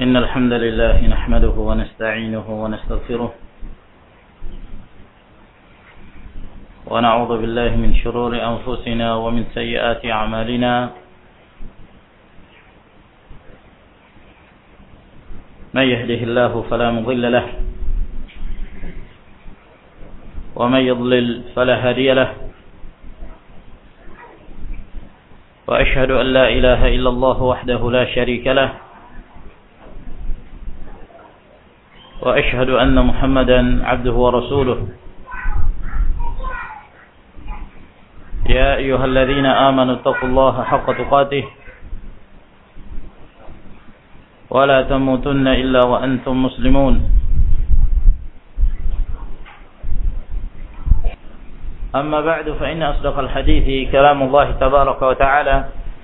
إن الحمد لله نحمده ونستعينه ونستغفره ونعوذ بالله من شرور أنفسنا ومن سيئات أعمالنا من يهده الله فلا مضل له ومن يضلل فلا هادي له وأشهد أن لا إله إلا الله وحده لا شريك له وأشهد أن محمدا عبده ورسوله يا أيها الذين آمنوا اتقوا الله حق تقاته ولا تموتن إلا وأنتم مسلمون أما بعد فإن أصدق الحديث كلام الله تبارك وتعالى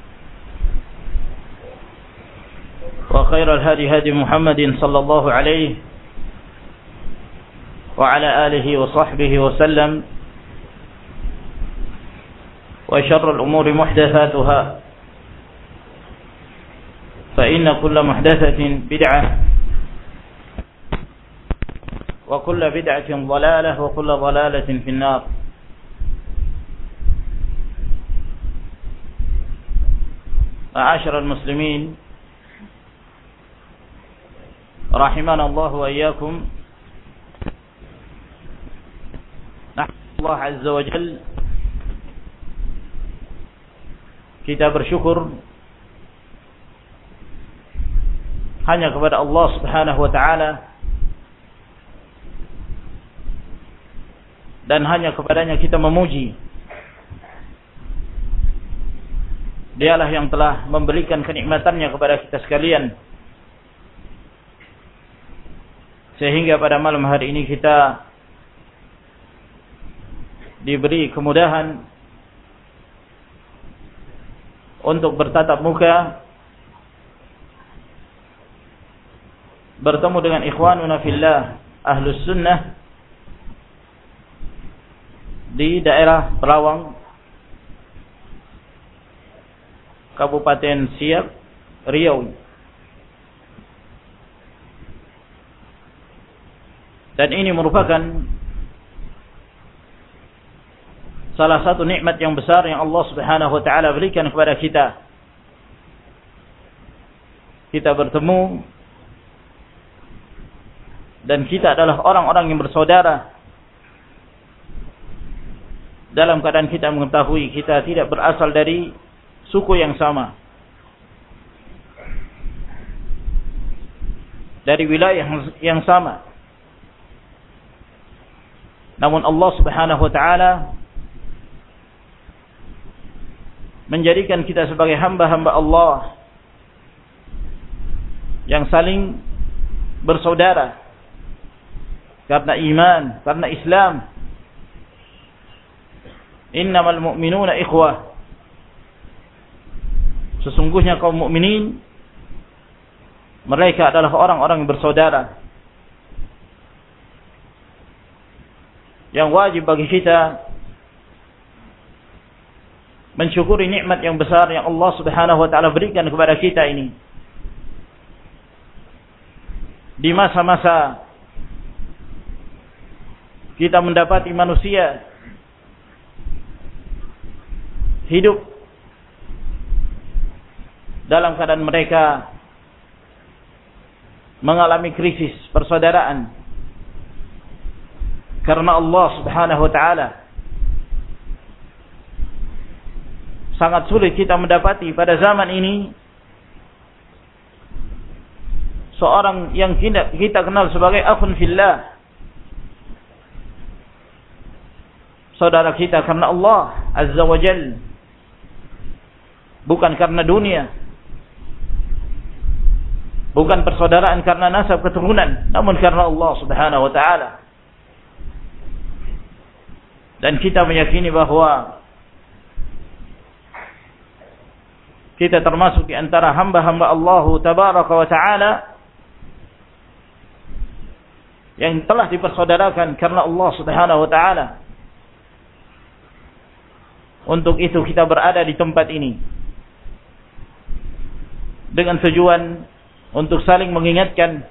وخير الهدي هدي محمد صلى الله عليه وعلى آله وصحبه وسلم وشر الأمور محدثاتها فإن كل محدثة بدعة وكل بدعة ضلالة وكل ضلالة في النار. معاشر المسلمين رحمنا الله وإياكم. نحمد الله عز وجل, kita bersyukur hanya kepada Allah Subhanahu wa taala dan hanya kepadanya kita memuji. Dialah yang telah memberikan kenikmatannya kepada kita sekalian, sehingga pada malam hari ini kita diberi kemudahan untuk bertatap muka bertemu dengan ikhwanuna fillah ahlus sunnah di daerah Perawang, Kabupaten Siak, Riau. Dan ini merupakan salah satu nikmat yang besar yang Allah Subhanahu wa taala berikan kepada kita. Kita bertemu dan kita adalah orang-orang yang bersaudara dalam keadaan kita mengetahui kita tidak berasal dari suku yang sama, dari wilayah yang sama. Namun Allah Subhanahu wa taala menjadikan kita sebagai hamba-hamba Allah yang saling bersaudara karena iman, karena Islam. Innamal mu'minuna ikhwah. Sesungguhnya kaum mukminin mereka adalah orang-orang yang bersaudara. Yang wajib bagi kita mensyukuri nikmat yang besar yang Allah Subhanahu wa taala berikan kepada kita ini. Di masa-masa kita mendapati manusia hidup dalam keadaan mereka mengalami krisis persaudaraan karena Allah Subhanahu wa taala. Sangat sulit kita mendapati pada zaman ini seorang yang kita kenal sebagai akhun fillah, saudara kita karena Allah Azza wa Jalla, bukan karena dunia, bukan persaudaraan karena nasab keturunan, namun karena Allah Subhanahu wa taala. Dan kita meyakini bahwa kita termasuk di antara hamba-hamba Allah Tabaraka wa taala yang telah dipersaudarakan karena Allah Subhanahu wa taala. Untuk itu kita berada di tempat ini dengan tujuan untuk saling mengingatkan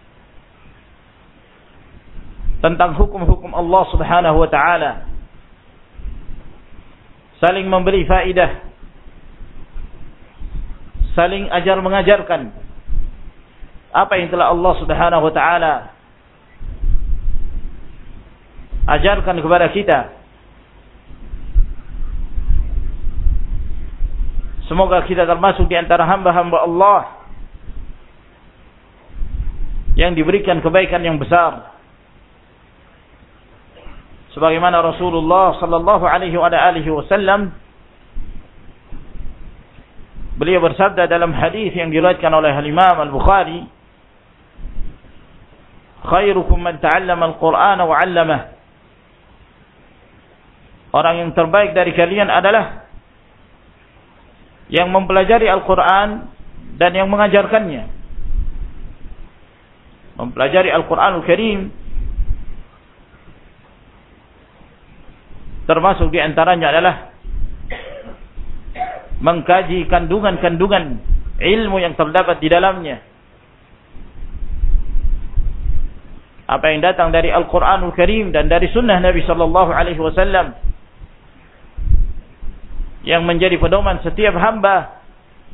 tentang hukum-hukum Allah Subhanahu wa taala, saling memberi faidah, saling ajar mengajarkan apa yang telah Allah Subhanahu wa taala ajarkan kepada kita. Semoga kita termasuk di antara hamba-hamba Allah yang diberikan kebaikan yang besar. Sebagaimana Rasulullah sallallahu alaihi wasallam beliau bersabda dalam hadis yang diriwayatkan oleh Imam Al-Bukhari, "Khairukum man ta'allama al-Qur'ana wa 'allamahu." Orang yang terbaik dari kalian adalah yang mempelajari Al-Quran dan yang mengajarkannya. Mempelajari Al-Quranul Karim termasuk di antaranya adalah mengkaji kandungan-kandungan ilmu yang terdapat di dalamnya. Apa yang datang dari Al-Quranul Karim dan dari sunnah Nabi sallallahu alaihi wasallam yang menjadi pedoman setiap hamba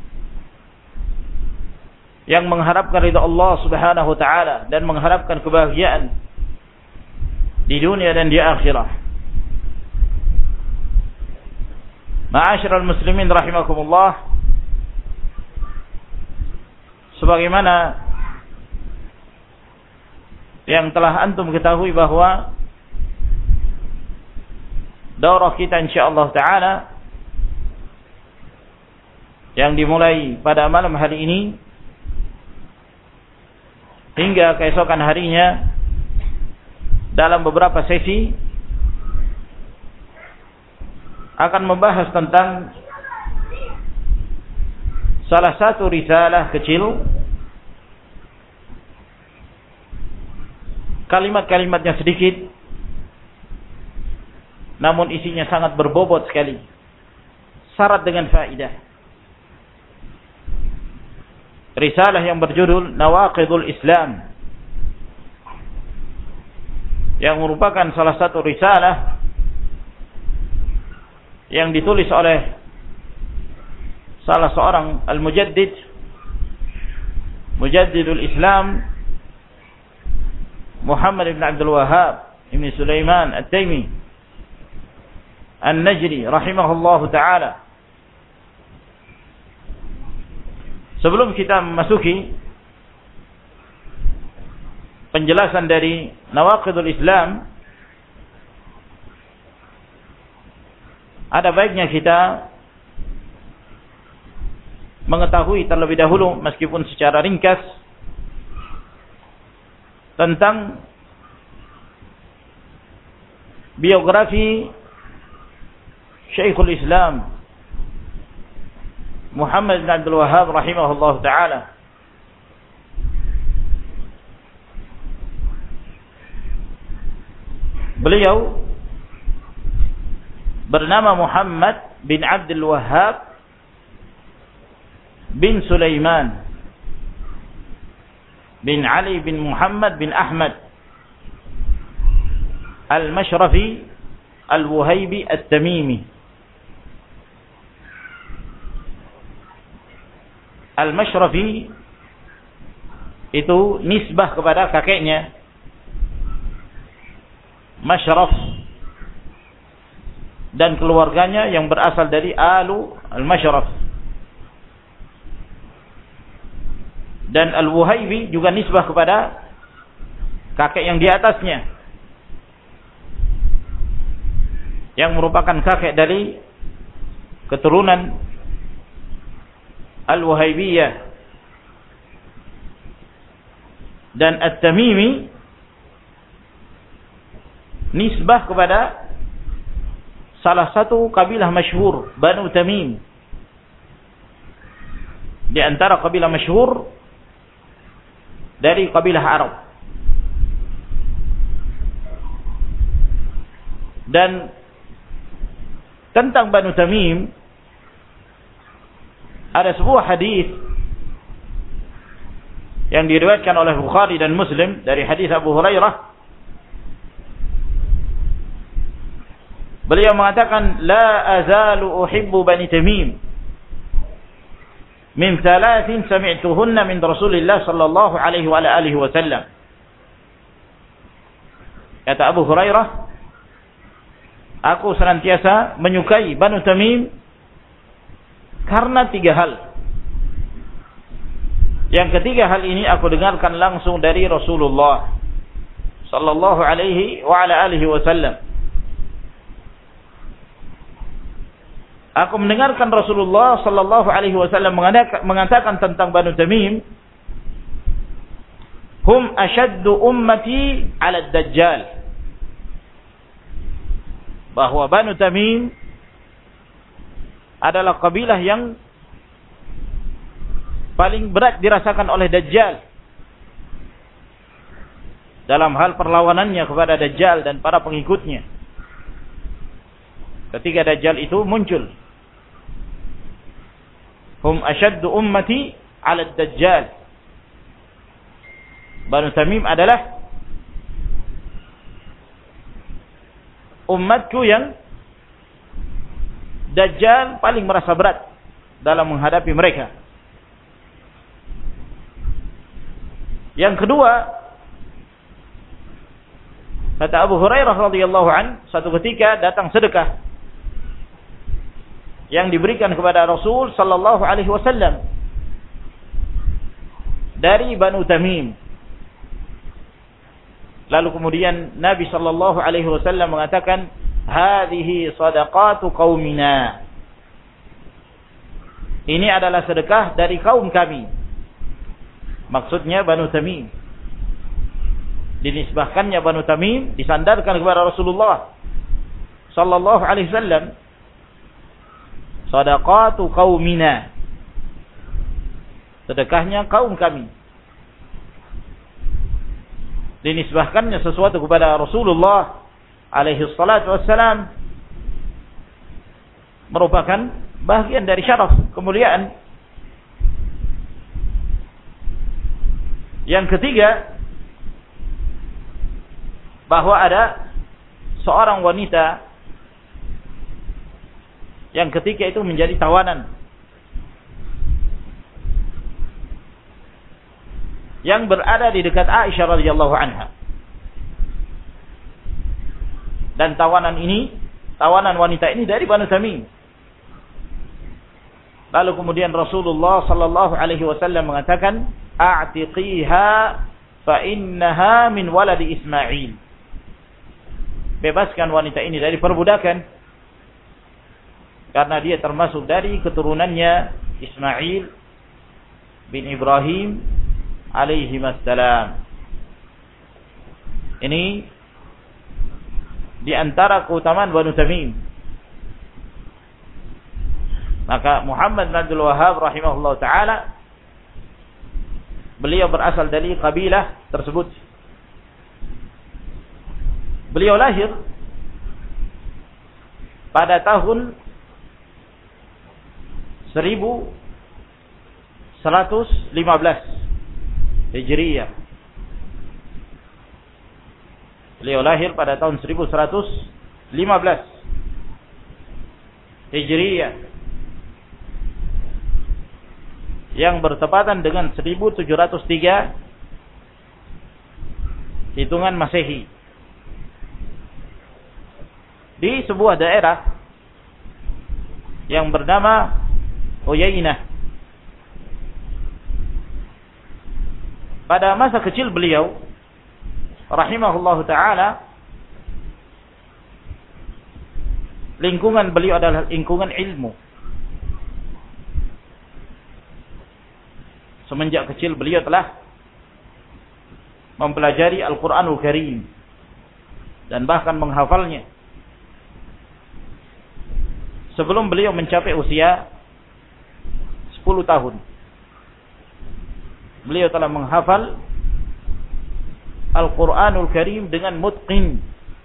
yang mengharapkan ridha Allah Subhanahu wa taala dan mengharapkan kebahagiaan di dunia dan di akhirat. Ma'asyiral muslimin rahimakumullah, sebagaimana yang telah antum ketahui bahwa daurah kita insyaallah taala yang dimulai pada malam hari ini hingga keesokan harinya dalam beberapa sesi akan membahas tentang salah satu risalah kecil, kalimat-kalimatnya sedikit namun isinya sangat berbobot sekali, syarat dengan faidah. Risalah yang berjudul Nawaqidul Islam, yang merupakan salah satu risalah yang ditulis oleh salah seorang al-mujaddid, Mujaddidul Islam Muhammad ibn Abdul Wahhab ibn Sulaiman At-Taimi An-Najri rahimahullahu ta'ala. Sebelum kita memasuki penjelasan dari Nawaqidul Islam, ada baiknya kita mengetahui terlebih dahulu, meskipun secara ringkas, tentang biografi Syekhul Islam Muhammad bin Abdul Wahhab rahimahullah ta'ala. Beliau bernama Muhammad bin Abdul Wahhab bin Sulaiman bin Ali bin Muhammad bin Ahmad Al-Mashrafi Al-Wuhaybi At-Tamimi. Al-Mashrafi itu nisbah kepada kakeknya Mashraf dan keluarganya yang berasal dari Alu Al-Mashraf. Dan Al-Wuhaybi juga nisbah kepada kakek yang di atasnya, yang merupakan kakek dari keturunan Al-Wuhaybiyah. Dan At-Tamimi nisbah kepada salah satu kabilah masyhur, Banu Tamim, di antara kabilah masyhur dari kabilah Arab. Dan tentang Banu Tamim ada sebuah hadis yang diriwayatkan oleh Bukhari dan Muslim dari hadis Abu Hurairah, beliau mengatakan, la azalu uhibbu Bani Tamim min thalathin sami'tuhunna min Rasulillah sallallahu alaihi wa alihi wasallam. Kata Abu Hurairah, aku senantiasa menyukai Banu Tamim karena 3 hal. Yang ketiga hal ini aku dengarkan langsung dari Rasulullah sallallahu alaihi wa alihi wasallam. Aku mendengarkan Rasulullah sallallahu alaihi wasallam mengatakan tentang Banu Tamim, hum ashaddu ummati 'ala ad-dajjal. Bahwa Banu Tamim adalah kabilah yang paling berat dirasakan oleh Dajjal dalam hal perlawanannya kepada Dajjal dan para pengikutnya. Ketika Dajjal itu muncul, hum ashaddu ummati 'ala ad-dajjal. Banu Tamim adalah umatku yang Dajjal paling merasa berat dalam menghadapi mereka. Yang kedua, kata Abu Hurairah radhiyallahu an, satu ketika datang sedekah yang diberikan kepada Rasul sallallahu alaihi wasallam dari Banu Tamim. Lalu kemudian Nabi sallallahu alaihi wasallam mengatakan, hadhihi sadaqatu qaumina. Ini adalah sedekah dari kaum kami. Maksudnya Banu Tamim. Dinisbahkannya Banu Tamim, disandarkan kepada Rasulullah sallallahu alaihi wasallam. Sadaqatu qaumina. Sedekahnya kaum kami. Dinisbahkannya sesuatu kepada Rasulullah alaihi salatu wassalam merupakan bagian dari syaraf, kemuliaan. Yang ketiga, bahwa ada seorang wanita yang ketika itu menjadi tawanan, yang berada di dekat Aisyah radhiyallahu anha. Dan tawanan wanita ini dari Banu Tamim. Lalu kemudian Rasulullah sallallahu alaihi wasallam mengatakan, a'tiqiha fa innaha min waladi Ismail. Bebaskan wanita ini dari perbudakan karena dia termasuk dari keturunannya Ismail bin Ibrahim alaihi wassalam. Ini di antara keutamaan Banu Tamim. Maka Muhammad bin Abdul Wahhab rahimahullah ta'ala, beliau berasal dari kabilah tersebut. Beliau lahir pada tahun 1115 Hijriyah. Beliau lahir pada tahun 1115 Hijriyah, yang bertepatan dengan 1703 hitungan Masehi, di sebuah daerah yang bernama Uyainah. Pada masa kecil beliau rahimahullahu ta'ala, lingkungan beliau adalah lingkungan ilmu. Semenjak kecil beliau telah mempelajari Al-Quranul Karim dan bahkan menghafalnya. Sebelum beliau mencapai usia 10 tahun, beliau telah menghafal Al-Quranul Karim dengan mutqin.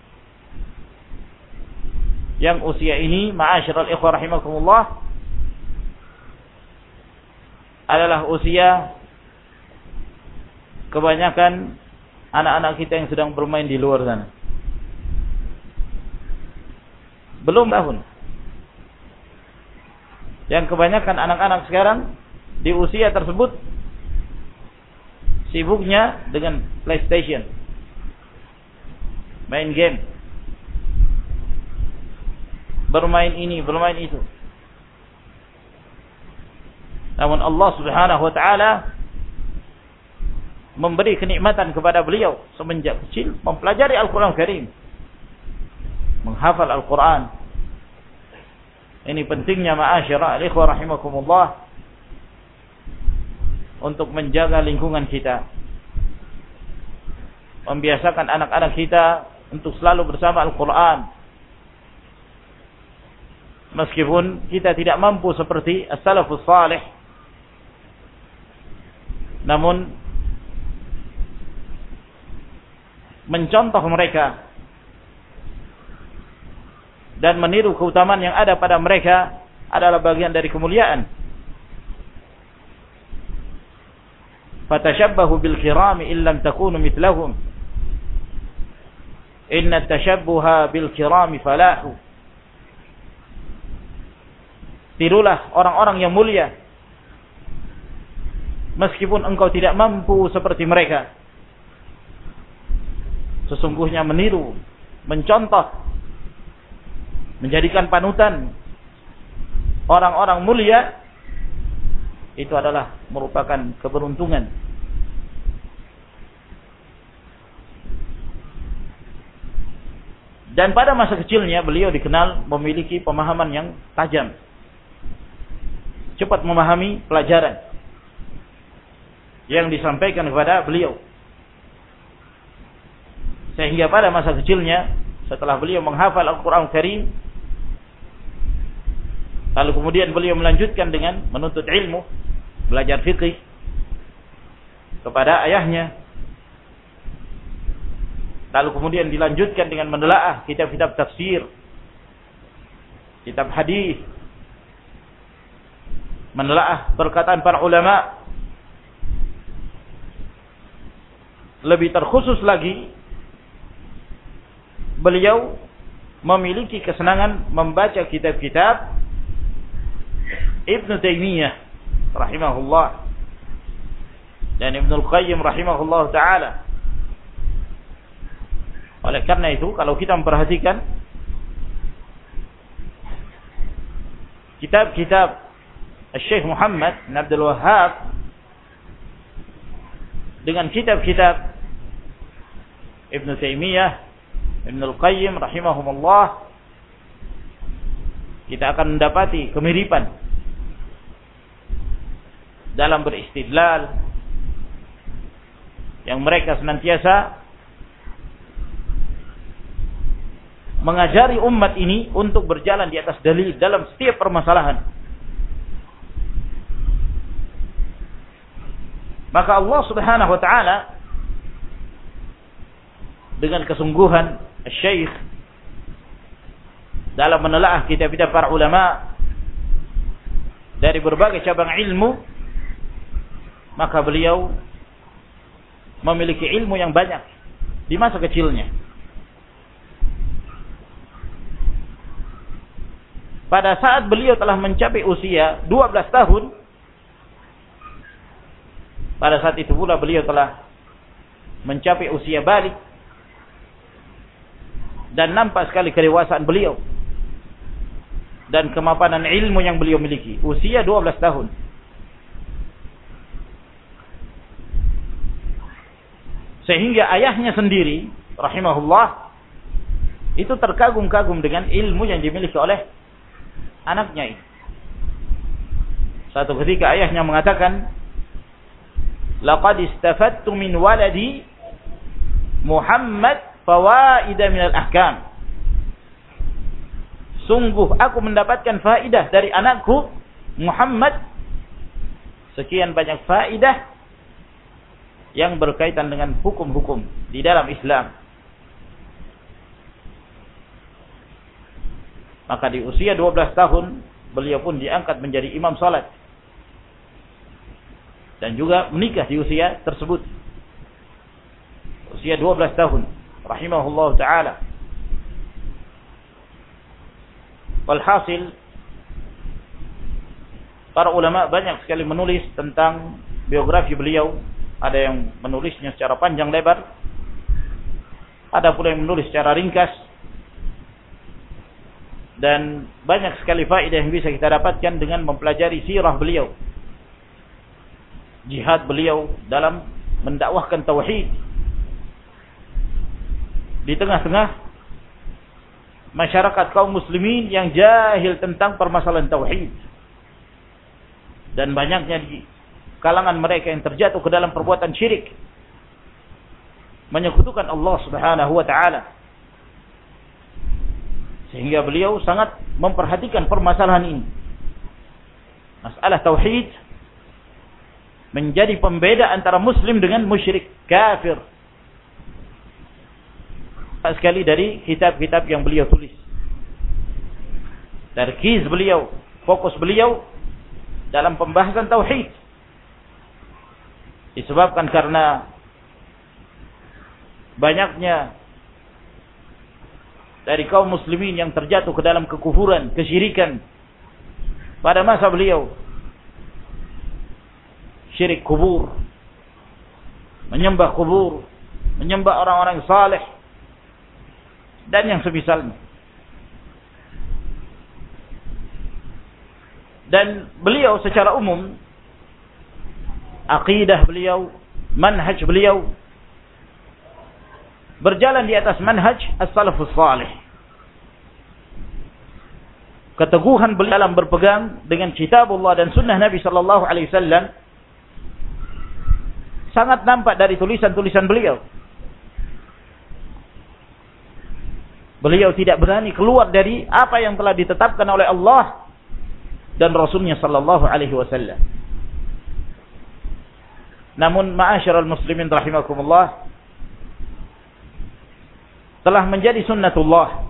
Yang usia ini, ma'asyiral ikhwah rahimakumullah, adalah usia kebanyakan anak-anak kita yang sedang bermain di luar sana. Belum tahun. Yang kebanyakan anak-anak sekarang di usia tersebut sibuknya dengan PlayStation, main game, bermain ini, bermain itu. Namun Allah Subhanahu wa taala memberi kenikmatan kepada beliau semenjak kecil mempelajari Al-Qur'an Karim, menghafal Al-Qur'an. Ini pentingnya ma'asyara al-ikhwah rahimakumullah untuk menjaga lingkungan kita, membiasakan anak-anak kita untuk selalu bersama Al-Qur'an. Meskipun kita tidak mampu seperti as-salafus salih, namun mencontoh mereka dan meniru keutamaan yang ada pada mereka adalah bagian dari kemuliaan. Fatashabbahu bil kirami illam takunu mithlahum. Inna tashabbuha bil kirami falahu. Tirulah orang-orang yang mulia meskipun engkau tidak mampu seperti mereka. Sesungguhnya meniru, mencontoh, menjadikan panutan orang-orang mulia itu adalah merupakan keberuntungan. Dan pada masa kecilnya beliau dikenal memiliki pemahaman yang tajam, cepat memahami pelajaran yang disampaikan kepada beliau. Sehingga pada masa kecilnya setelah beliau menghafal Al-Qur'an Karim, lalu kemudian beliau melanjutkan dengan menuntut ilmu, belajar fikih kepada ayahnya. Lalu kemudian dilanjutkan dengan menelaah kitab-kitab tafsir, kitab hadis, menelaah perkataan para ulama. Lebih terkhusus lagi, beliau memiliki kesenangan membaca kitab-kitab Ibnu Taimiyah rahimahullah dan Ibnu Qayyim rahimahullah ta'ala. Oleh karena itu, kalau kita memperhatikan kitab-kitab Syekh Muhammad bin Abdul Wahhab dengan kitab-kitab Ibnu Taimiyah, Ibnu Qayyim rahimahumullah, kita akan mendapati kemiripan dalam beristidlal, yang mereka senantiasa mengajari umat ini untuk berjalan di atas dalil dalam setiap permasalahan. Maka Allah Subhanahu wa taala dengan kesungguhan Syekh dalam menelaah kitab-kitab para ulama dari berbagai cabang ilmu, maka beliau memiliki ilmu yang banyak di masa kecilnya. Pada saat beliau telah mencapai usia 12 tahun, pada saat itu pula beliau telah mencapai usia balik dan nampak sekali kedewasaan beliau dan kemapanan ilmu yang beliau miliki. Usia 12 tahun. Sehingga ayahnya sendiri rahimahullah itu terkagum-kagum dengan ilmu yang dimiliki oleh anaknya ini. Satu ketika ayahnya mengatakan, "Laqad istafadtu min waladi Muhammad fawaida minal ahkam." Sungguh aku mendapatkan faidah dari anakku Muhammad, sekian banyak faidah yang berkaitan dengan hukum-hukum di dalam Islam. Maka di usia 12 tahun beliau pun diangkat menjadi imam salat dan juga menikah di usia tersebut. usia 12 tahun, rahimahullah taala. Walhasil, para ulama banyak sekali menulis tentang biografi beliau. Ada yang menulisnya secara panjang lebar, ada pula yang menulis secara ringkas. Dan banyak sekali faedah yang bisa kita dapatkan dengan mempelajari sirah beliau, jihad beliau dalam mendakwahkan tauhid di tengah-tengah masyarakat kaum muslimin yang jahil tentang permasalahan tauhid, dan banyaknya di kalangan mereka yang terjatuh ke dalam perbuatan syirik, menyekutukan Allah Subhanahu wa taala. Sehingga beliau sangat memperhatikan permasalahan ini. Masalah tauhid menjadi pembeda antara muslim dengan musyrik kafir. Sekali dari kitab-kitab yang beliau tulis, tarkiz beliau, fokus beliau dalam pembahasan tauhid, disebabkan karena banyaknya dari kaum muslimin yang terjatuh ke dalam kekufuran, kesyirikan pada masa beliau. Syirik kubur, menyembah kubur, menyembah orang-orang saleh, dan yang semisalnya. Dan beliau secara umum, aqidah beliau, manhaj beliau berjalan di atas manhaj as-salafus salih. Keteguhan beliau dalam berpegang dengan kitabullah dan sunnah Nabi sallallahu alaihi wasallam sangat nampak dari tulisan-tulisan beliau. Beliau tidak berani keluar dari apa yang telah ditetapkan oleh Allah dan Rasulnya sallallahu alaihi wasallam. Namun ma'asyiral muslimin rahimakumullah, telah menjadi sunnatullah,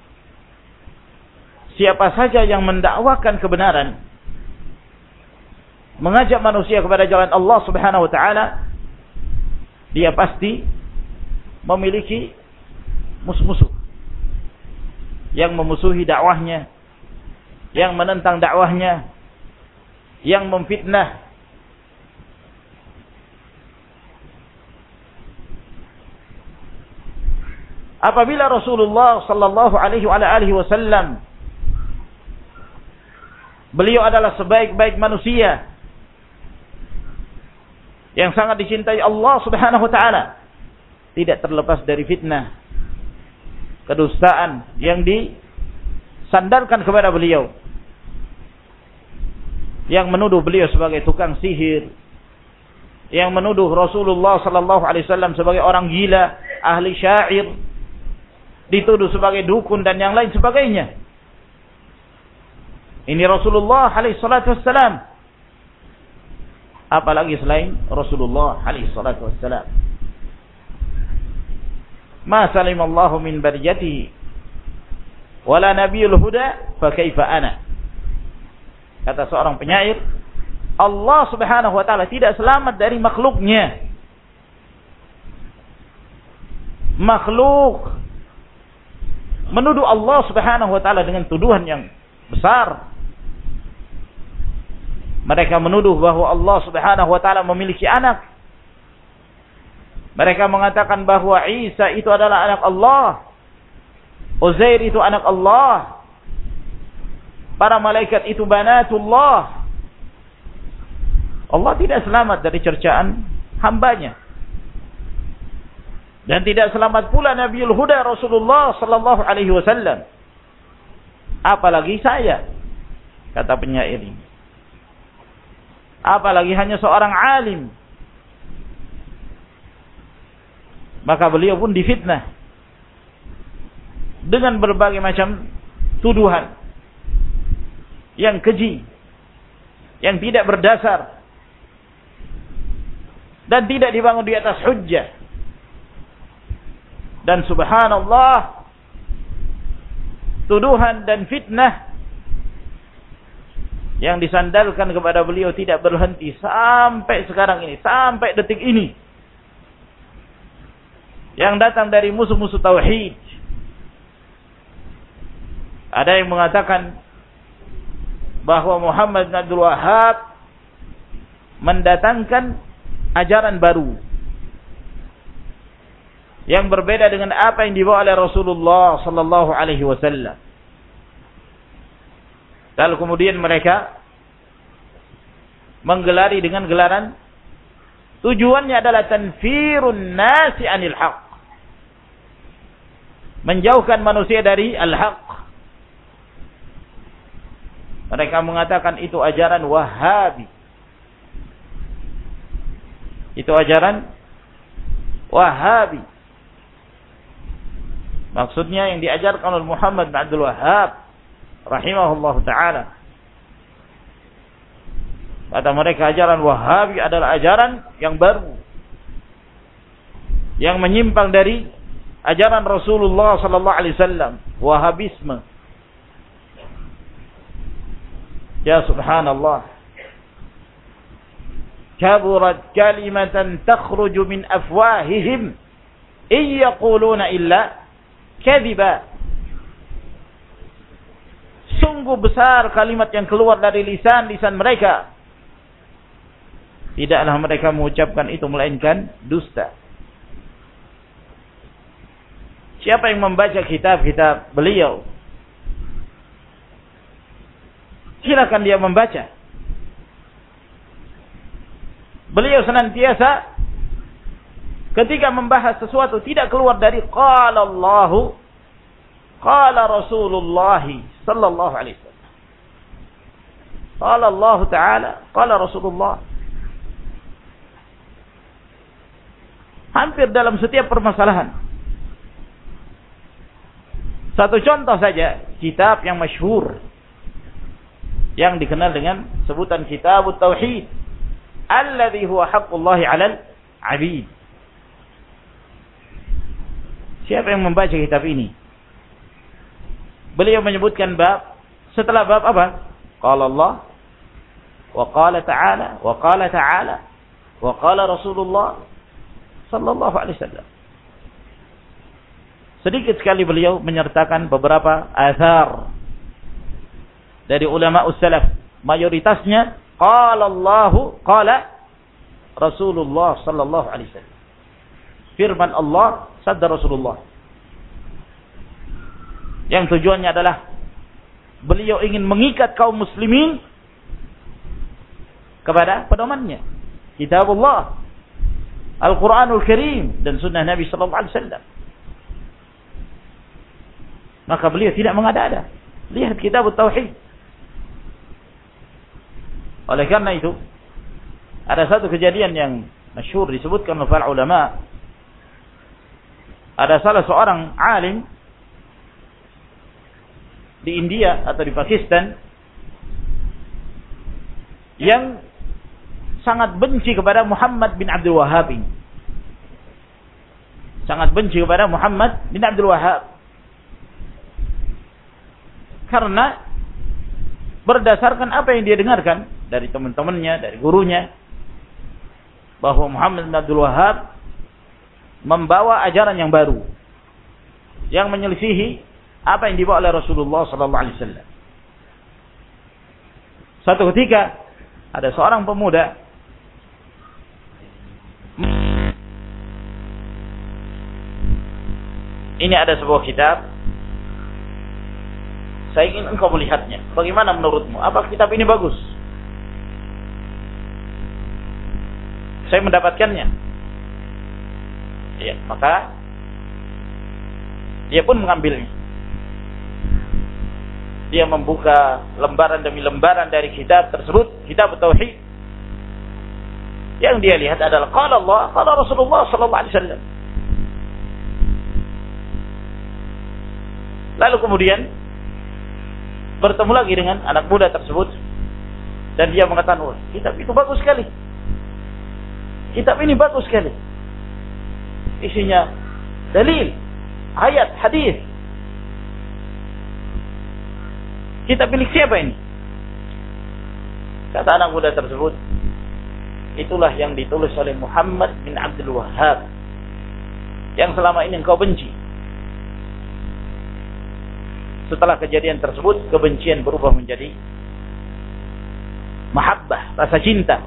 siapa saja yang mendakwakan kebenaran, mengajak manusia kepada jalan Allah Subhanahu wa taala, dia pasti memiliki musuh-musuh yang memusuhi dakwahnya, yang menentang dakwahnya, yang memfitnah. Apabila Rasulullah sallallahu alaihi wasallam, beliau adalah sebaik-baik manusia yang sangat dicintai Allah Subhanahu wa taala, tidak terlepas dari fitnah, kedustaan yang disandarkan kepada beliau, yang menuduh beliau sebagai tukang sihir, yang menuduh Rasulullah sallallahu alaihi wasallam sebagai orang gila, ahli syair, dituduh sebagai dukun dan yang lain sebagainya. Ini Rasulullah alaihi salatu wassalam, apalagi selain Rasulullah alaihi salatu wassalam. Ma salimallahu min bariyatihi wala nabiyul huda fa kaifa ana. Kata seorang penyair, Allah Subhanahu wa taala tidak selamat dari makhluknya. Makhluk menuduh Allah Subhanahu wa taala dengan tuduhan yang besar. Mereka menuduh bahwa Allah Subhanahu wa taala memiliki anak. Mereka mengatakan bahwa Isa itu adalah anak Allah, Uzair itu anak Allah, para malaikat itu banatullah. Allah tidak selamat dari cercaan hambanya. Dan tidak selamat pula Nabiul Huda Rasulullah sallallahu alaihi wasallam. Apalagi saya, kata penyair ini. Apalagi hanya seorang alim. Maka beliau pun difitnah dengan berbagai macam tuduhan yang keji, yang tidak berdasar, dan tidak dibangun di atas hujjah. Dan subhanallah, tuduhan dan fitnah yang disandalkan kepada beliau tidak berhenti sampai sekarang ini, sampai detik ini. yang datang dari musuh-musuh tauhid. Ada yang mengatakan bahwa Muhammad bin Abdul Wahhab mendatangkan ajaran baru yang berbeda dengan apa yang dibawa oleh Rasulullah sallallahu alaihi wasallam. Lalu kemudian mereka menggelari dengan gelaran, tujuannya adalah tanfirun nasi anil haq, menjauhkan manusia dari al-haq. Mereka mengatakan itu ajaran Wahabi. Itu ajaran Wahabi. Maksudnya yang diajarkan oleh Muhammad bin Abdul Wahhab rahimahullah ta'ala. Kata mereka ajaran Wahabi adalah ajaran yang baru, yang menyimpang dari ajaran Rasulullah sallallahu alaihi wasallam, Wahabisme. Ya subhanallah. Kaburat kalimatan takhruju min afwahihim in yaquluna illa kadhiba. Sungguh besar kalimat yang keluar dari lisan mereka. Tidaklah mereka mengucapkan itu melainkan dusta. Siapa yang membaca kitab-kitab beliau, silakan dia membaca. Beliau senantiasa ketika membahas sesuatu tidak keluar dari qala Allahu qala Rasulullah sallallahu alaihi wasallam. Qala Allah taala, qala Rasulullah. Hampir dalam setiap permasalahan. Satu contoh saja, kitab yang masyhur yang dikenal dengan sebutan Kitabut Tauhid, alladzi huwa haqqullahi 'alal 'abid. Siapa yang membaca kitab ini? Beliau menyebutkan bab, setelah bab apa? Qala Allah wa qala ta'ala wa qala ta'ala wa qala Rasulullah sallallahu alaihi wasallam. Sedikit sekali beliau menyertakan beberapa athar dari ulama salaf. Mayoritasnya qala Allahu qala Rasulullah sallallahu alaihi wasallam. Firman Allah, sabda Rasulullah. Yang tujuannya adalah beliau ingin mengikat kaum muslimin kepada pedomannya, Kitabullah, Al-Quranul Karim, dan sunnah Nabi sallallahu alaihi wasallam. Maka beliau tidak mengada-ada. Lihat Kitabut Tauhid. Oleh karena itu, ada satu kejadian yang masyhur disebutkan oleh para ulama. Ada salah seorang alim di India atau di Pakistan yang sangat benci kepada Muhammad bin Abdul Wahhab. Sangat benci kepada Muhammad bin Abdul Wahhab. Karena berdasarkan apa yang dia dengarkan dari teman-temannya, dari gurunya, bahwa Muhammad bin Abdul Wahhab membawa ajaran yang baru yang menyelisihi apa yang dibawa oleh Rasulullah sallallahu alaihi wasallam. Suatu ketika ada seorang pemuda ini ada sebuah kitab, saya ingin engkau melihatnya. Bagaimana menurutmu? Apa kitab ini bagus? Saya mendapatkannya. Ya, maka dia pun mengambilnya. Dia membuka lembaran demi lembaran dari kitab tersebut, Kitab Tauhid. Yang dia lihat adalah qala Allah, qala Rasulullah sallallahu alaihi wasallam. Lalu kemudian bertemu lagi dengan anak muda tersebut dan dia mengatakan, "Wah, kitab itu bagus sekali. Kitab ini bagus sekali. Isinya dalil, ayat, hadis. Kitab milik siapa ini?" Kata anak muda tersebut, "Itulah yang ditulis oleh Muhammad bin Abdul Wahhab. yang selama ini engkau benci. Setelah kejadian tersebut, kebencian berubah menjadi mahabbah, rasa cinta.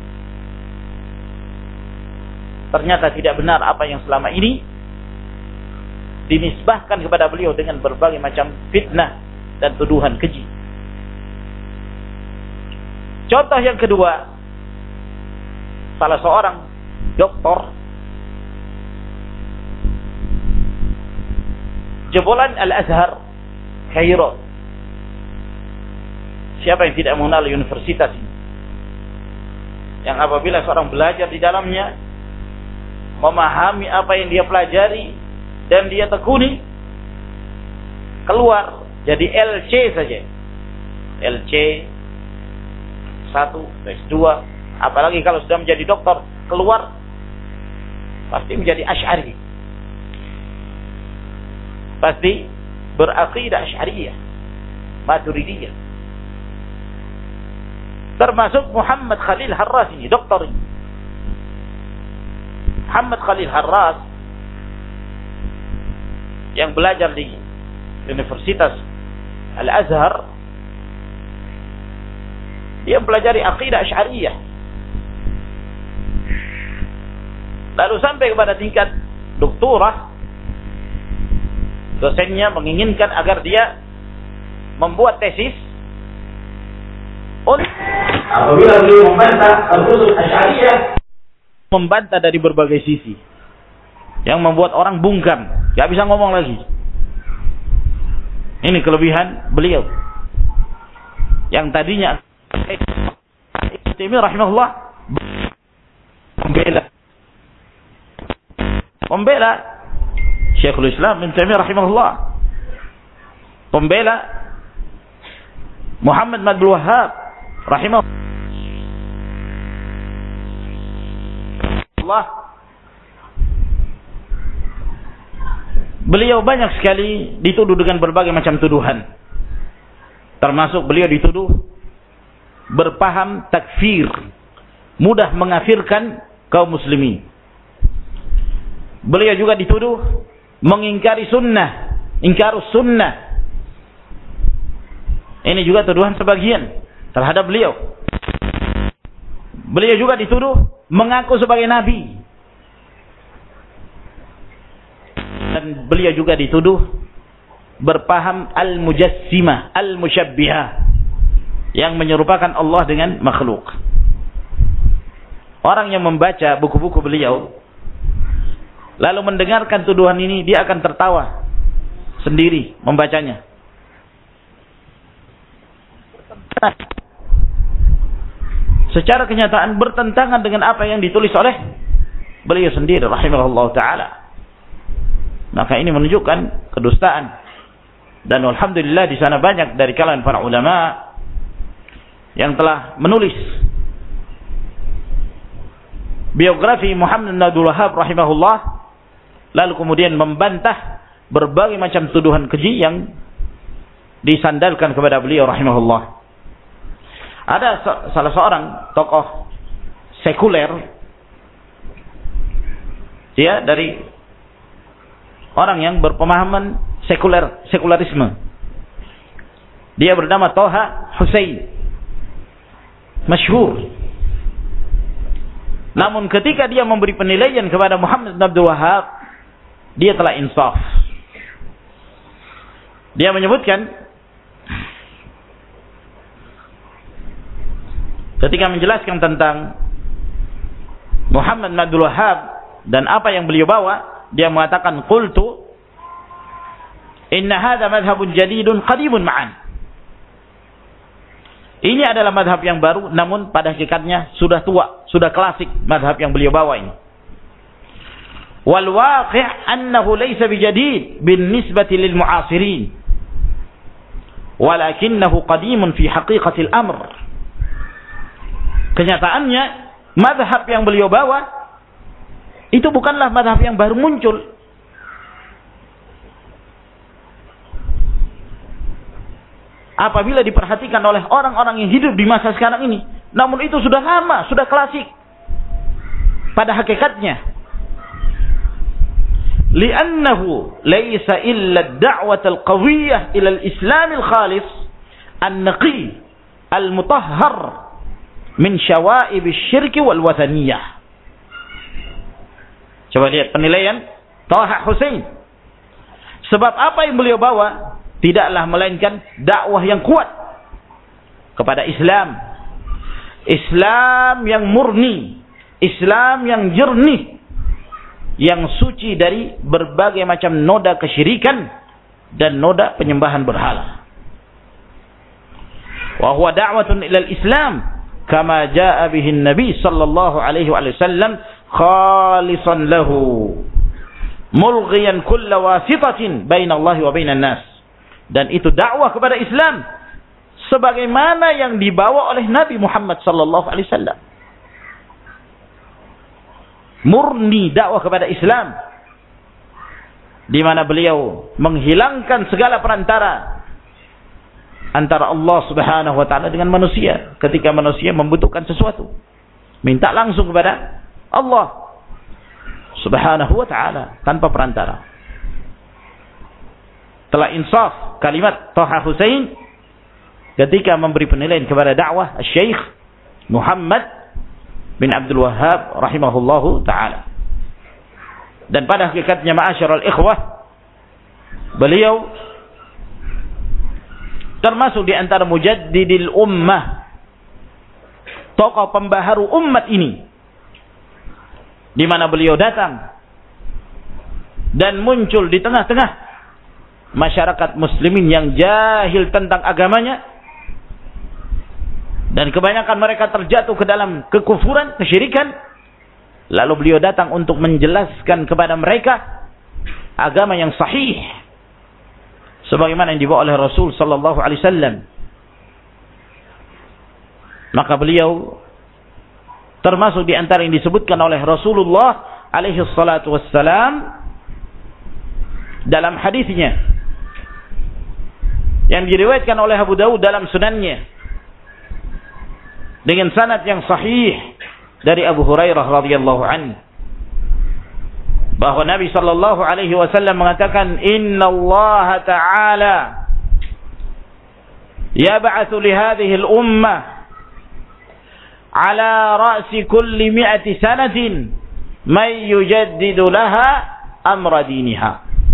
Ternyata tidak benar apa yang selama ini dinisbahkan kepada beliau dengan berbagai macam fitnah dan tuduhan keji. Contoh yang kedua, salah seorang doktor jebolan Al-Azhar Kairo. Siapa yang tidak mengenal universitas ini? Yang apabila seorang belajar di dalamnya, memahami apa yang dia pelajari dan dia tekuni, keluar jadi LC saja. LC 1, S2, apalagi kalau sudah menjadi doktor, keluar pasti menjadi Asy'ari. Pasti beraqidah Asy'ariyah, Maturidiyah. Termasuk Muhammad Khalil Harras ini, doktor ini. Muhammad Khalil Harras yang belajar di Universitas Al-Azhar, dia mempelajari aqidah Asy'ariyah. Lalu sampai kepada tingkat doktorah, dosennya menginginkan agar dia membuat tesis apabila beliau membantah al-usul Asy'ariyah, membantah dari berbagai sisi yang membuat orang bungkam, gak bisa ngomong lagi. Ini kelebihan beliau yang tadinya Taimiyah rahimahullah membela Syekhul Islam Ibnu Taimiyah rahimahullah, pembela Muhammad bin Abdul Wahhab rahimahullah. Beliau banyak sekali dituduh dengan berbagai macam tuduhan. Termasuk beliau dituduh berpaham takfir, mudah mengafirkan kaum muslimin. Beliau juga dituduh mengingkari sunnah, ingkarus sunnah. Ini juga tuduhan sebagian terhadap beliau. Beliau juga dituduh mengaku sebagai nabi. Dan beliau juga dituduh berpaham al-mujassimah, al-musyabbihah, yang menyerupakan Allah dengan makhluk. Orang yang membaca buku-buku beliau lalu mendengarkan tuduhan ini, dia akan tertawa sendiri membacanya. Secara kenyataan bertentangan dengan apa yang ditulis oleh beliau sendiri rahimahullah ta'ala. Maka ini menunjukkan kedustaan. Dan alhamdulillah di sana banyak dari kalangan para ulama yang telah menulis biografi Muhammad bin Abdul Wahhab rahimahullah, lalu kemudian membantah berbagai macam tuduhan keji yang disandalkan kepada beliau rahimahullah. Ada salah seorang tokoh sekuler, dia dari orang yang berpemahaman sekularisme. Dia bernama Toha Hussein, masyhur. Namun ketika dia memberi penilaian kepada Muhammad bin Abdul Wahhab, dia telah insaf. Dia menyebutkan ketika menjelaskan tentang Muhammad bin Abdul Wahhab dan apa yang beliau bawa, dia mengatakan qultu inna hadha madhhabun jadidun qadimun ma'an. Ini adalah madhab yang baru, namun pada hakikatnya sudah tua, sudah klasik madhab yang beliau bawa ini. Wal waqi' annahu laysa bijadid bin nisbati lil mu'asirin, walakinnahu qadimun fi haqiqatil amr. Kenyataannya madhab yang beliau bawa itu bukanlah madhab yang baru muncul. Apabila diperhatikan oleh orang-orang yang hidup di masa sekarang ini, namun itu sudah lama, sudah klasik pada hakikatnya. li'annahu laysa illa ad-da'wah al-qawiyyah ila al-islam al-khalis an-naqi al-mutahhar min syawa'ib asy-syirk wal wathaniyah. Coba lihat penilaian Thaha Hussein. Sebab apa yang beliau bawa tidaklah melainkan dakwah yang kuat kepada Islam. Islam yang murni, Islam yang jernih, yang suci dari berbagai macam noda kesyirikan dan noda penyembahan berhala. Wa huwa da'watun ila al-Islam kama jaa bihi an-nabi sallallahu alaihi wasallam khalisan lahu mulghiyan kull wasitatin baina Allah wa baina an-nas. Dan itu dakwah kepada Islam sebagaimana yang dibawa oleh Nabi Muhammad sallallahu alaihi wasallam. Murni dakwah kepada Islam, di mana beliau menghilangkan segala perantara antara Allah Subhanahu wa taala dengan manusia. Ketika manusia membutuhkan sesuatu, minta langsung kepada Allah Subhanahu wa taala tanpa perantara. Telah insaf kalimat Thaha Hussein ketika memberi penilaian kepada dakwah Syekh Muhammad bin Abdul Wahhab rahimahullahu taala. Dan pada hakikatnya ma'asyiral ikhwah, beliau termasuk di antara mujaddidil ummah, tokoh pembaharu umat ini, di mana beliau datang dan muncul di tengah-tengah masyarakat muslimin yang jahil tentang agamanya, dan kebanyakan mereka terjatuh ke dalam kekufuran, kesyirikan. Lalu beliau datang untuk menjelaskan kepada mereka agama yang sahih sebagaimana yang dibawa oleh Rasul sallallahu alaihi wasallam. Maka beliau termasuk di antara yang disebutkan oleh Rasulullah alaihi salatu wassalam dalam hadisnya yang diriwayatkan oleh Abu Dawud dalam sunannya dengan sanad yang sahih dari Abu Hurairah radhiyallahu anhu, bahwa Nabi sallallahu alaihi wasallam mengatakan, "Innallaha ta'ala yab'atsu li hadhihi al-ummah ala ra'si kulli mi'ati sanatin may yujaddidu laha amra diniha."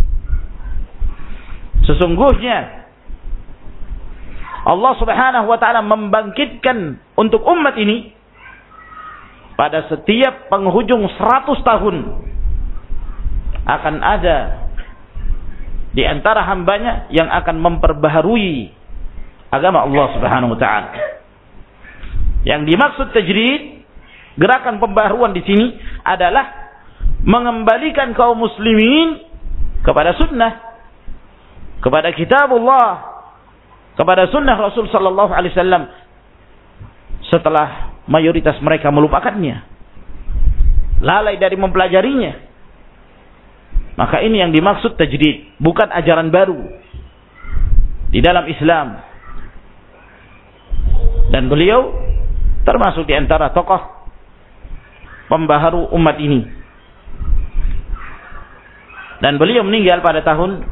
Sesungguhnya Allah Subhanahu wa taala membangkitkan untuk umat ini pada setiap penghujung 100 tahun akan ada di antara hambanya yang akan memperbaharui agama Allah Subhanahu wa taala. Yang dimaksud tajdid, gerakan pembaharuan di sini adalah mengembalikan kaum muslimin kepada sunnah, kepada kitabullah, kepada sunnah Rasul sallallahu alaihi wasallam setelah mayoritas mereka melupakannya, lalai dari mempelajarinya. Maka ini yang dimaksud tajdid, bukan ajaran baru di dalam Islam. Dan beliau termasuk di antara tokoh pembaharu umat ini. Dan beliau meninggal pada tahun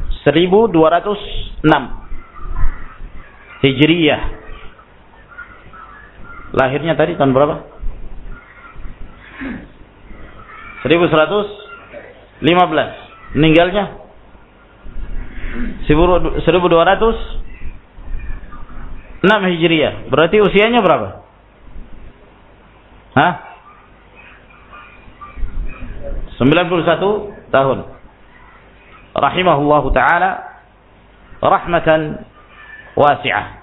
1206 Hijriyah. Lahirnya tadi tahun berapa? 1115. Meninggalnya 1206 Hijriyah. Berarti usianya berapa? Hah? 91 tahun. Rahimahullahu ta'ala rahmatan wasi'ah.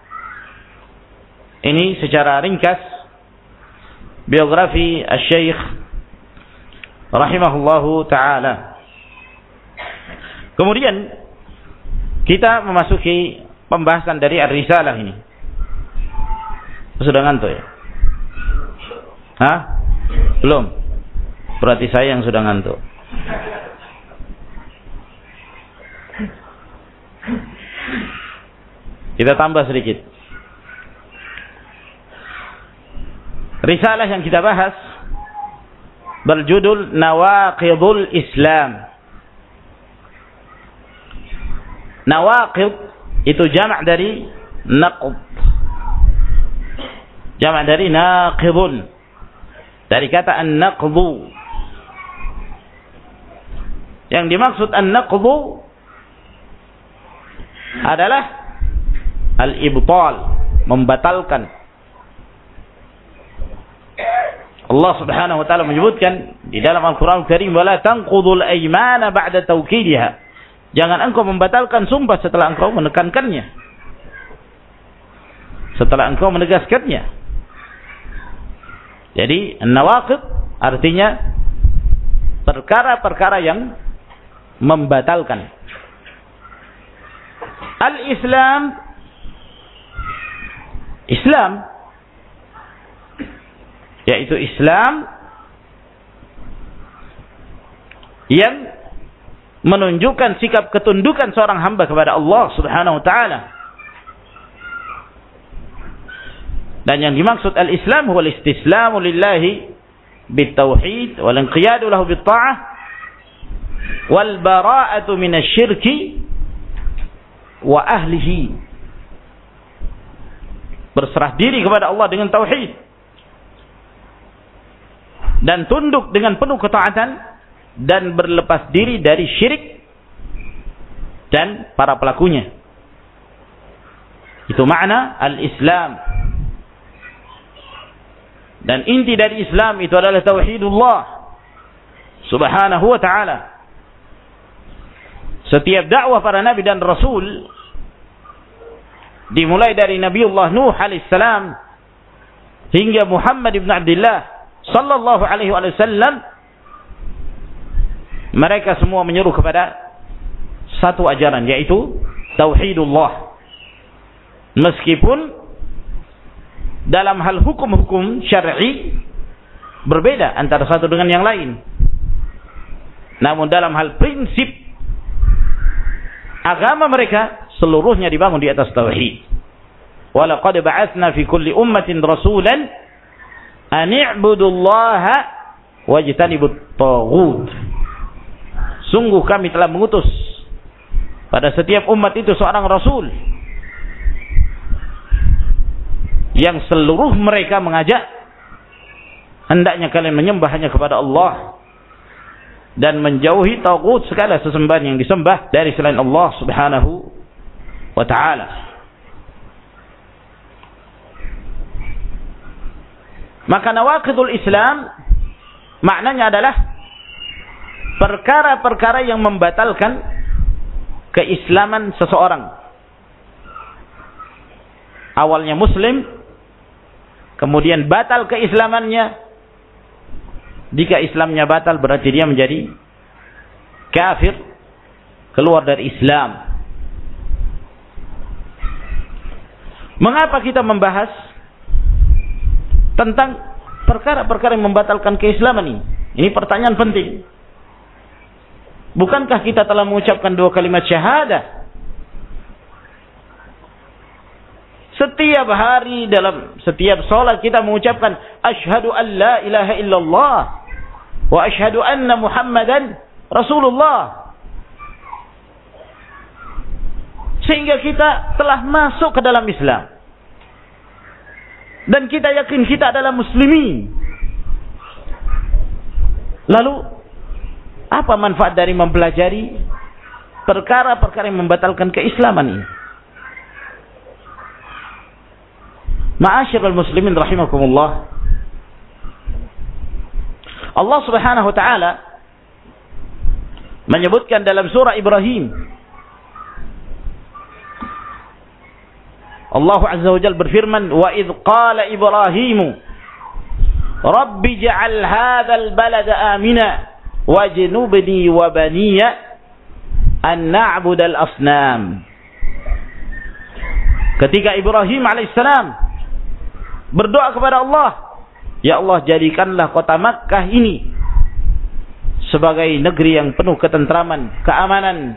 Ini secara ringkas biografi Asy-Syaikh rahimahullahu ta'ala. Kemudian kita memasuki pembahasan dari Ar-Risalah ini. Sudah ngantuk ya? Hah? Belum? Berarti saya yang sudah ngantuk. Kita tambah sedikit. Risalah yang kita bahas berjudul Nawaqidul Islam. Nawaqid itu jamak dari naqd. Jamak dari naqidun. Dari kata an-naqdu. Yang dimaksud an-naqdu adalah al-ibtal, membatalkan. Allah Subhanahu wa taala menyebutkan di dalam Al-Qur'an Al-Karim, "Wala tanqudul aymana ba'da tawkidiha." Jangan engkau membatalkan sumpah setelah engkau menekankannya. Setelah engkau menegaskannya. Jadi, an-nawaqid artinya perkara-perkara yang membatalkan. Al-Islam, yaitu Islam yang menunjukkan sikap ketundukan seorang hamba kepada Allah Subhanahu wa taala. Dan yang dimaksud al-Islam huwa al-istislamu lillahi bitauhid wal inqiyadu lahu bitta'ah wal bara'atu minasyirki wa ahlihi. Berserah diri kepada Allah dengan tauhid dan tunduk dengan penuh ketaatan dan berlepas diri dari syirik dan para pelakunya. Itu makna al-Islam. Dan inti dari Islam itu adalah tauhidullah Subhanahu wa ta'ala. Setiap dakwah para nabi dan rasul, dimulai dari Nabiullah Nuh alaihissalam hingga Muhammad ibn Abdullah sallallahu alaihi wasallam, mereka semua menyeru kepada satu ajaran, yaitu tauhidullah. Meskipun dalam hal hukum-hukum syar'i berbeda antara satu dengan yang lain, namun dalam hal prinsip agama mereka seluruhnya dibangun di atas tauhid. Wa laqad ba'atsna fi kulli ummatin rasulan an i'budullaha wajtanibut taghut. Sungguh kami telah mengutus pada setiap umat itu seorang rasul yang seluruh mereka mengajak hendaknya kalian menyembah hanya kepada Allah dan menjauhi taghut, segala sesembahan yang disembah dari selain Allah Subhanahu wa ta'ala. Maka nawaqidul Islam maknanya adalah perkara-perkara yang membatalkan keislaman seseorang. Awalnya muslim, kemudian batal keislamannya. Jika Islamnya batal berarti dia menjadi kafir, keluar dari Islam. Mengapa kita membahas tentang perkara-perkara yang membatalkan keislaman ini? Ini pertanyaan penting. Bukankah kita telah mengucapkan 2 kalimat syahadah? Setiap hari dalam setiap salat kita mengucapkan asyhadu an la ilaha illallah wa asyhadu anna Muhammadan Rasulullah. Sehingga kita telah masuk ke dalam Islam. Dan kita yakin kita adalah muslimin. Lalu apa manfaat dari mempelajari perkara-perkara yang membatalkan keislaman ini? Ma'asyiral muslimin rahimakumullah. Allah Subhanahu wa taala menyebutkan dalam surah Ibrahim, Allah Azza wa Jalla berfirman, "Wa idz qala Ibrahimu Rabbi ij'al hadzal balada amina wajnubni wa baniya an na'budal asnam." Ketika Ibrahim alaihissalam berdoa kepada Allah, ya Allah, jadikanlah kota Makkah ini sebagai negeri yang penuh ketentraman, keamanan.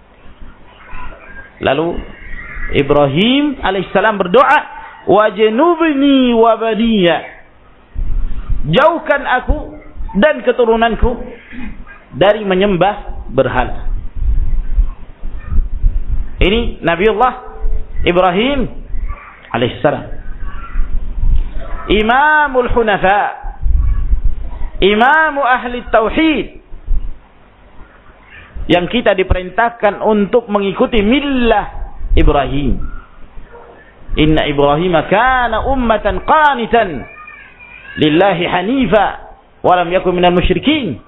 Lalu Ibrahim alaihissalam berdoa, wajnubni wa baniya, jauhkan aku dan keturunanku dari menyembah berhala. Ini Nabiullah Ibrahim alaihissalam, Imamul Hunafa, Imamu ahli tauhid, yang kita diperintahkan untuk mengikuti millah Ibrahim. Inna Ibrahim kana ummatan qanitan lillahi hanifa wa lam yakun minal musyrikin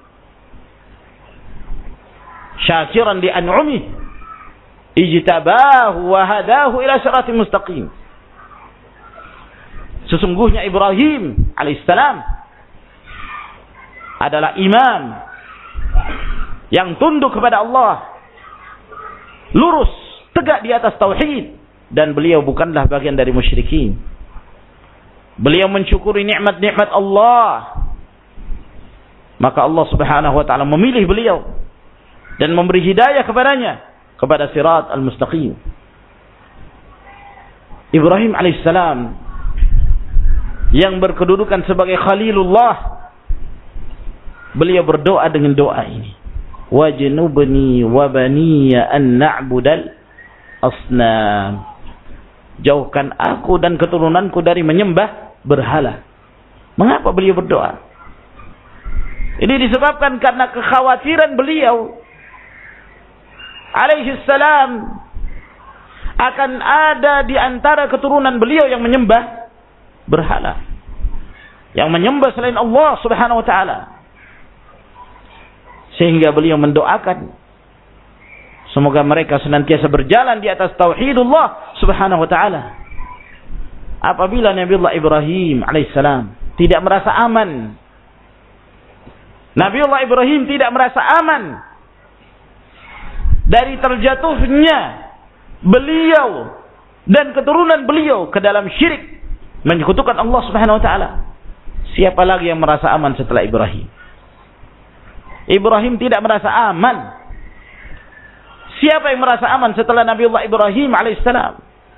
syakiran li an'umih ijtabahu wa hadahu ila siratal mustaqim. Sesungguhnya Ibrahim alaihissalam adalah imam yang tunduk kepada Allah, lurus, tegak di atas tauhid, dan beliau bukanlah bagian dari musyrikin. Beliau mensyukuri nikmat-nikmat Allah, maka Allah Subhanahu wa taala memilih beliau dan memberi hidayah kepadanya kepada sirat al-mustaqim. Ibrahim alaihissalam yang berkedudukan sebagai Khalilullah, beliau berdoa dengan doa ini, wajnubni wa baniya an na'budal asnam. Jauhkan aku dan keturunanku dari menyembah berhala. Mengapa beliau berdoa? Ini disebabkan karena kekhawatiran beliau alaihi salam akan ada di antara keturunan beliau yang menyembah berhala, yang menyembah selain Allah Subhanahu wa taala. Sehingga beliau mendoakan semoga mereka senantiasa berjalan di atas tauhidullah Subhanahu wa taala. Apabila Nabiullah Ibrahim alaihissalam tidak merasa aman, Nabiullah Ibrahim tidak merasa aman dari terjatuhnya beliau dan keturunan beliau ke dalam syirik, menyekutukan Allah Subhanahu wa taala, siapa lagi yang merasa aman setelah Ibrahim? Ibrahim tidak merasa aman. Siapa yang merasa aman setelah Nabiullah Ibrahim alaihissalam?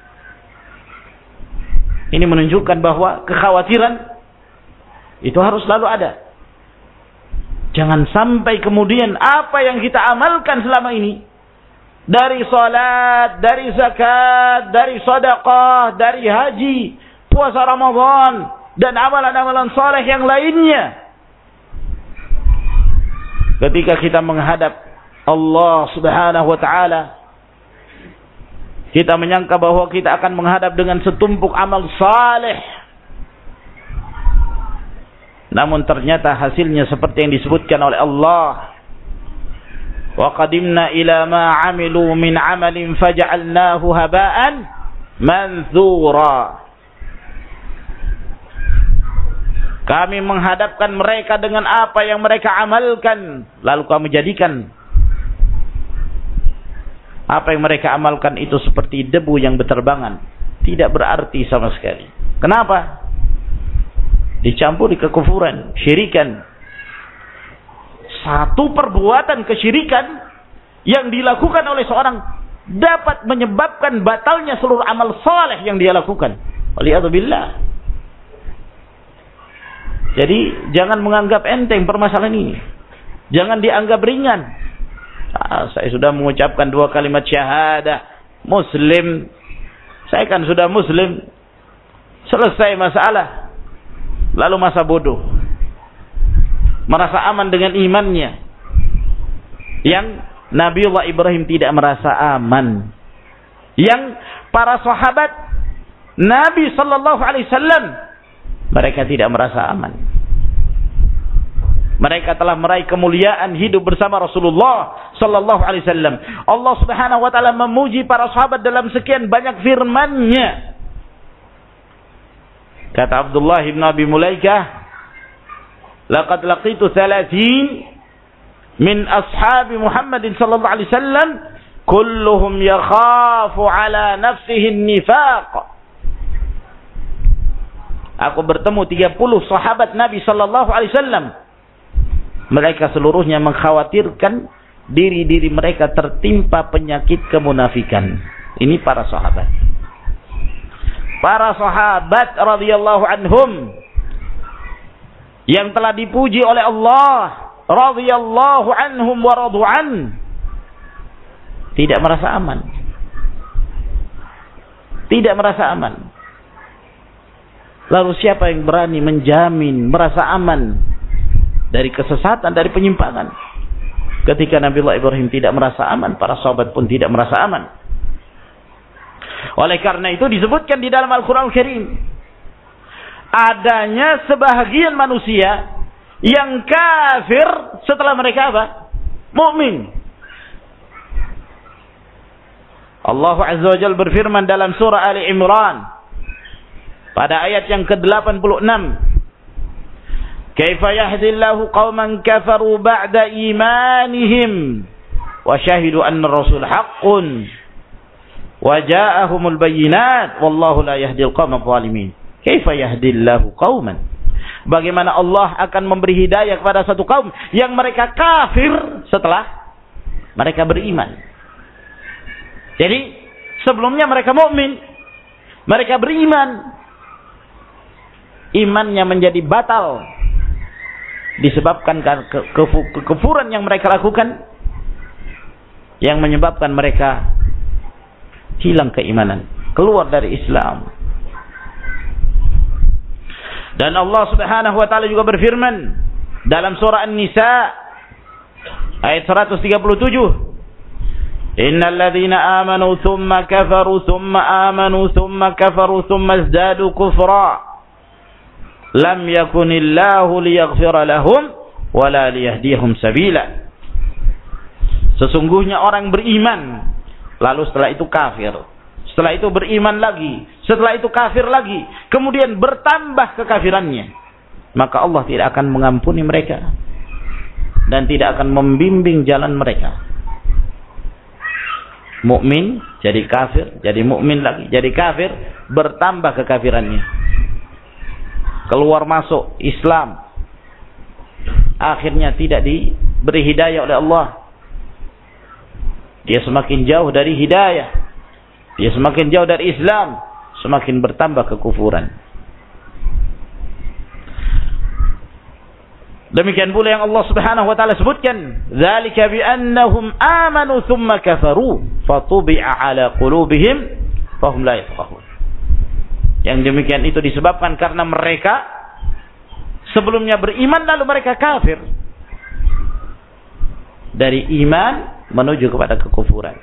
Ini menunjukkan bahwa kekhawatiran itu harus selalu ada. Jangan sampai kemudian apa yang kita amalkan selama ini, dari salat, dari zakat, dari sedekah, dari haji, puasa Ramadan, dan amalan-amalan saleh yang lainnya, ketika kita menghadap Allah Subhanahu wa taala, kita menyangka bahwa kita akan menghadap dengan setumpuk amal saleh, namun ternyata hasilnya seperti yang disebutkan oleh Allah, wa qadimna ila ma 'amilu min 'amalin faj'alnahu haba'an manthura. Kami menghadapkan mereka dengan apa yang mereka amalkan, lalu kami jadikan apa yang mereka amalkan itu seperti debu yang berterbangan, tidak berarti sama sekali. Kenapa? Dicampuri kekufuran, syirikan. Satu perbuatan kesyirikan yang dilakukan oleh seorang dapat menyebabkan batalnya seluruh amal saleh yang dia lakukan. Waliyadzubillah. Jadi jangan menganggap enteng permasalahan ini. Jangan dianggap ringan. Saya sudah mengucapkan 2 kalimat syahadah, muslim. Saya kan sudah muslim. Selesai masalah. Lalu masa bodoh. Merasa aman dengan imannya. Yang Nabiullah Ibrahim tidak merasa aman. Yang para sahabat Nabi sallallahu alaihi wasallam, mereka tidak merasa aman. Mereka telah meraih kemuliaan hidup bersama Rasulullah sallallahu alaihi wasallam. Allah Subhanahu wa taala memuji para sahabat dalam sekian banyak firman-Nya. Kata Abdullah bin Abi Mulaikah, laqad laqitu 30 min ashabi Muhammadin sallallahu alaihi wasallam kulluhum yakhafu ala nafsihi an-nifaq. Aku bertemu 30 sahabat Nabi sallallahu alaihi wasallam. Mereka seluruhnya mengkhawatirkan diri-diri mereka tertimpa penyakit kemunafikan. Ini para sahabat. Para sahabat radhiyallahu anhum yang telah dipuji oleh Allah, radhiyallahu anhum wa radu'an, tidak merasa aman. tidak merasa aman. Lalu siapa yang berani menjamin merasa aman dari kesesatan, dari penyimpangan? Ketika Nabiullah Ibrahim tidak merasa aman, para sahabat pun tidak merasa aman. Oleh karena itu disebutkan di dalam Al-Quran Al-Karim, adanya sebahagian manusia yang kafir setelah mereka apa? Mukmin. Allah Azza wa Jalla berfirman dalam surah Ali Imran pada ayat yang ke-86, "Kaifa yahdillahu qauman kafaru ba'da imanihim wa syahidu anna ar-rasul haqqun wa ja'ahumul bayyinat wallahu la yahdil qauman zalimin." Kaifa yahdillahu qauman? Bagaimana Allah akan memberi hidayah kepada satu kaum yang mereka kafir setelah mereka beriman? Jadi sebelumnya mereka mukmin, mereka beriman, imannya menjadi batal disebabkan kekufuran yang mereka lakukan, yang menyebabkan mereka hilang keimanan, keluar dari Islam. Dan Allah Subhanahu wa taala juga berfirman dalam surah An-Nisa ayat 137, "Innal ladzina amanu tsumma kafaru tsumma amanu tsumma kafaru tsumma izdadu kufra lam yakunillahu liyaghfira lahum wala liyahdihum sabila." Sesungguhnya orang beriman lalu setelah itu kafir, setelah itu beriman lagi, setelah itu kafir lagi, kemudian bertambah kekafirannya, maka Allah tidak akan mengampuni mereka dan tidak akan membimbing jalan mereka. Mukmin jadi kafir, jadi mukmin lagi, jadi kafir, bertambah kekafirannya. Keluar masuk Islam, akhirnya tidak diberi hidayah oleh Allah. Dia semakin jauh dari hidayah, dia semakin jauh dari Islam, semakin bertambah kekufuran. Demikian pula yang Allah Subhanahu wa taala sebutkan, "Dzalika bi annahum amanu tsumma kafaru fatubi'a 'ala qulubihim fahum la yafqahun." Yang demikian itu disebabkan karena mereka sebelumnya beriman lalu mereka kafir. Dari iman menuju kepada kekufuran.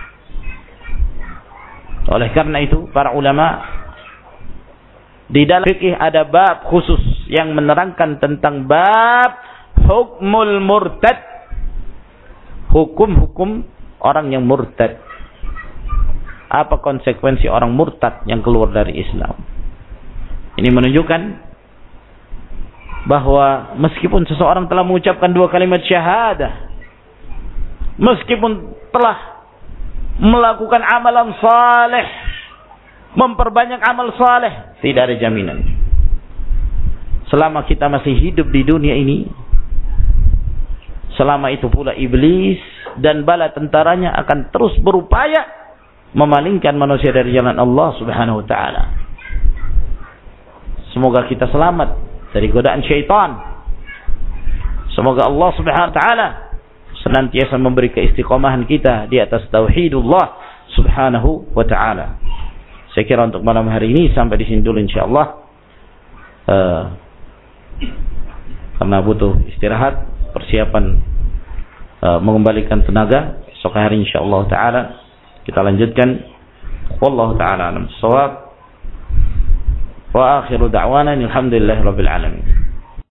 Oleh karena itu para ulama di dalam fikih ada bab khusus yang menerangkan tentang bab hukmul murtad, hukum-hukum orang yang murtad. Apa konsekuensi orang murtad yang keluar dari Islam? Ini menunjukkan bahwa meskipun seseorang telah mengucapkan 2 kalimat syahadah, meskipun telah melakukan amalan saleh, memperbanyak amal saleh, tidak ada jaminan. Selama kita masih hidup di dunia ini, selama itu pula iblis dan bala tentaranya akan terus berupaya memalingkan manusia dari jalan Allah Subhanahu wa taala. Semoga kita selamat dari godaan syaitan. Semoga Allah Subhanahu wa taala senantiasa memberi keistiqomahan kita di atas tauhidullah Subhanahu wa taala. Saya kira untuk malam hari ini sampai di sini dulu insyaallah. Karena butuh istirahat, persiapan mengembalikan tenaga. Esok hari insyaallah taala kita lanjutkan. Wallahu taala alam bissawab. Wa akhiru da'wana alhamdulillahirabbil alamin.